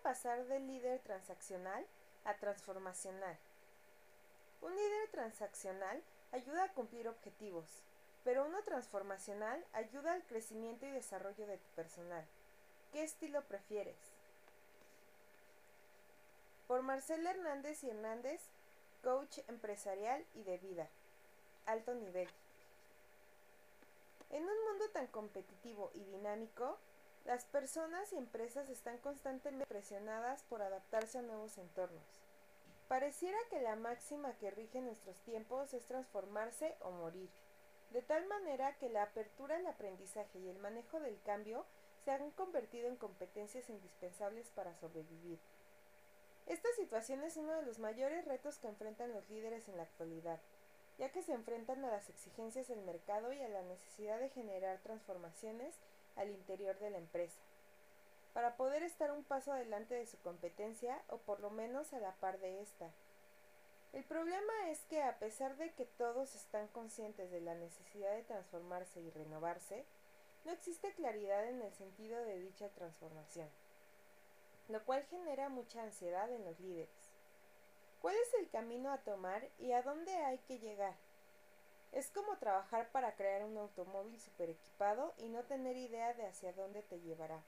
pasar del líder transaccional a transformacional. Un líder transaccional ayuda a cumplir objetivos, pero uno transformacional ayuda al crecimiento y desarrollo de tu personal. ¿Qué estilo prefieres? Por Marcela Hernández y Hernández, coach empresarial y de vida. Alto nivel. En un mundo tan competitivo y dinámico, las personas y empresas están constantemente presionadas por adaptarse a nuevos entornos. Pareciera que la máxima que rige nuestros tiempos es transformarse o morir, de tal manera que la apertura al aprendizaje y el manejo del cambio se han convertido en competencias indispensables para sobrevivir. Esta situación es uno de los mayores retos que enfrentan los líderes en la actualidad, ya que se enfrentan a las exigencias del mercado y a la necesidad de generar transformaciones al interior de la empresa, para poder estar un paso adelante de su competencia o por lo menos a la par de esta. El problema es que a pesar de que todos están conscientes de la necesidad de transformarse y renovarse, no existe claridad en el sentido de dicha transformación, lo cual genera mucha ansiedad en los líderes. ¿Cuál es el camino a tomar y a dónde hay que llegar? Es como trabajar para crear un automóvil super equipado y no tener idea de hacia dónde te llevará.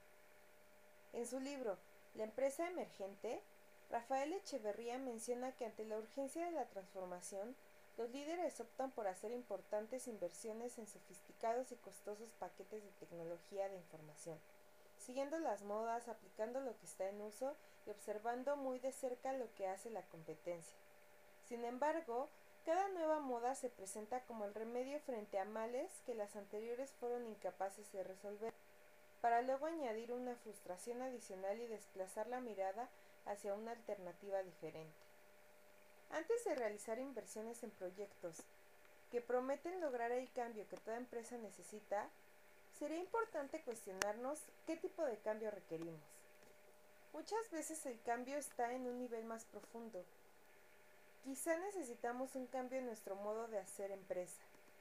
En su libro, La empresa emergente, Rafael Echeverría menciona que ante la urgencia de la transformación, los líderes optan por hacer importantes inversiones en sofisticados y costosos paquetes de tecnología de información, siguiendo las modas, aplicando lo que está en uso y observando muy de cerca lo que hace la competencia. Sin embargo, cada nueva moda se presenta como el remedio frente a males que las anteriores fueron incapaces de resolver, para luego añadir una frustración adicional y desplazar la mirada hacia una alternativa diferente. Antes de realizar inversiones en proyectos que prometen lograr el cambio que toda empresa necesita, sería importante cuestionarnos qué tipo de cambio requerimos. Muchas veces el cambio está en un nivel más profundo. Quizá necesitamos un cambio en nuestro modo de hacer empresa.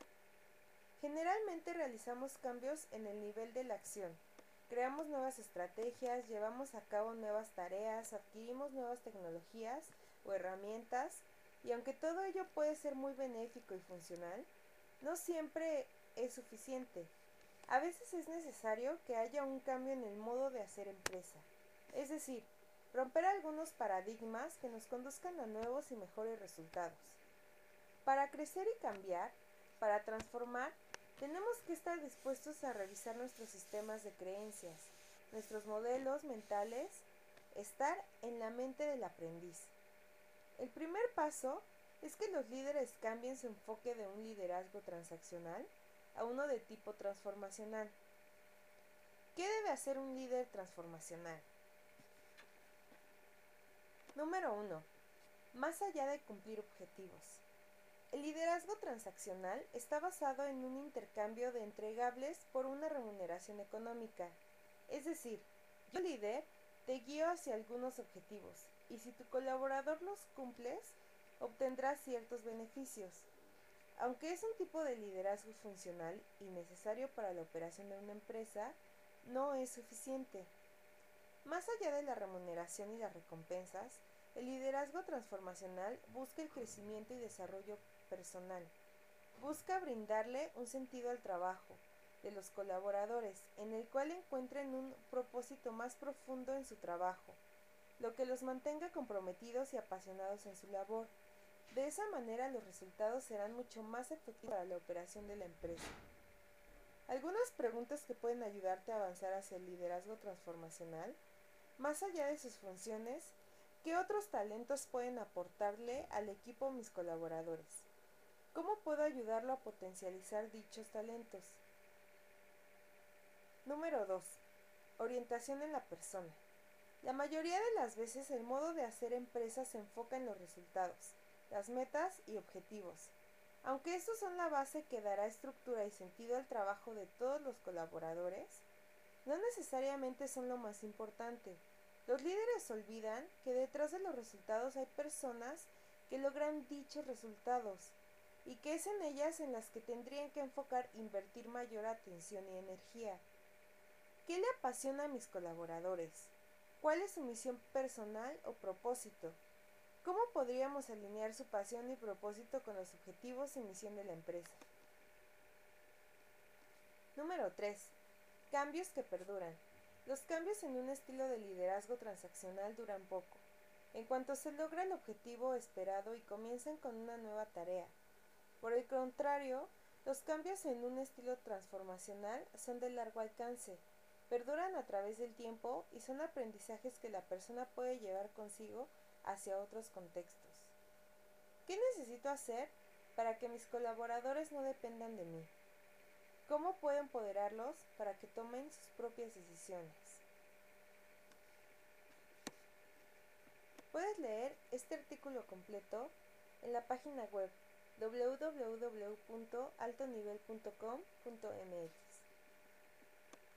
Generalmente realizamos cambios en el nivel de la acción. Creamos nuevas estrategias, llevamos a cabo nuevas tareas, adquirimos nuevas tecnologías o herramientas, y aunque todo ello puede ser muy benéfico y funcional, no siempre es suficiente. A veces es necesario que haya un cambio en el modo de hacer empresa, es decir, romper algunos paradigmas que nos conduzcan a nuevos y mejores resultados. Para crecer y cambiar, para transformar, tenemos que estar dispuestos a revisar nuestros sistemas de creencias, nuestros modelos mentales, estar en la mente del aprendiz. El primer paso es que los líderes cambien su enfoque de un liderazgo transaccional a uno de tipo transformacional. ¿Qué debe hacer un líder transformacional? Número 1. Más allá de cumplir objetivos. El liderazgo transaccional está basado en un intercambio de entregables por una remuneración económica. Es decir, yo líder te guío hacia algunos objetivos y si tu colaborador los cumples, obtendrás ciertos beneficios. Aunque es un tipo de liderazgo funcional y necesario para la operación de una empresa, no es suficiente. Más allá de la remuneración y las recompensas, el liderazgo transformacional busca el crecimiento y desarrollo personal. Busca brindarle un sentido al trabajo de los colaboradores, en el cual encuentren un propósito más profundo en su trabajo, lo que los mantenga comprometidos y apasionados en su labor. De esa manera los resultados serán mucho más efectivos para la operación de la empresa. Algunas preguntas que pueden ayudarte a avanzar hacia el liderazgo transformacional. Más allá de sus funciones, ¿qué otros talentos pueden aportarle al equipo mis colaboradores? ¿Cómo puedo ayudarlo a potencializar dichos talentos? Número 2. Orientación en la persona. La mayoría de las veces el modo de hacer empresa se enfoca en los resultados, las metas y objetivos. Aunque estos son la base que dará estructura y sentido al trabajo de todos los colaboradores, no necesariamente son lo más importante. Los líderes olvidan que detrás de los resultados hay personas que logran dichos resultados y que es en ellas en las que tendrían que invertir mayor atención y energía. ¿Qué le apasiona a mis colaboradores? ¿Cuál es su misión personal o propósito? ¿Cómo podríamos alinear su pasión y propósito con los objetivos y misión de la empresa? Número 3. Cambios que perduran. Los cambios en un estilo de liderazgo transaccional duran poco. En cuanto se logra el objetivo esperado y comienzan con una nueva tarea. Por el contrario, los cambios en un estilo transformacional son de largo alcance, perduran a través del tiempo y son aprendizajes que la persona puede llevar consigo hacia otros contextos. ¿Qué necesito hacer para que mis colaboradores no dependan de mí? ¿Cómo puedo empoderarlos para que tomen sus propias decisiones? Puedes leer este artículo completo en la página web www.altonivel.com.mx.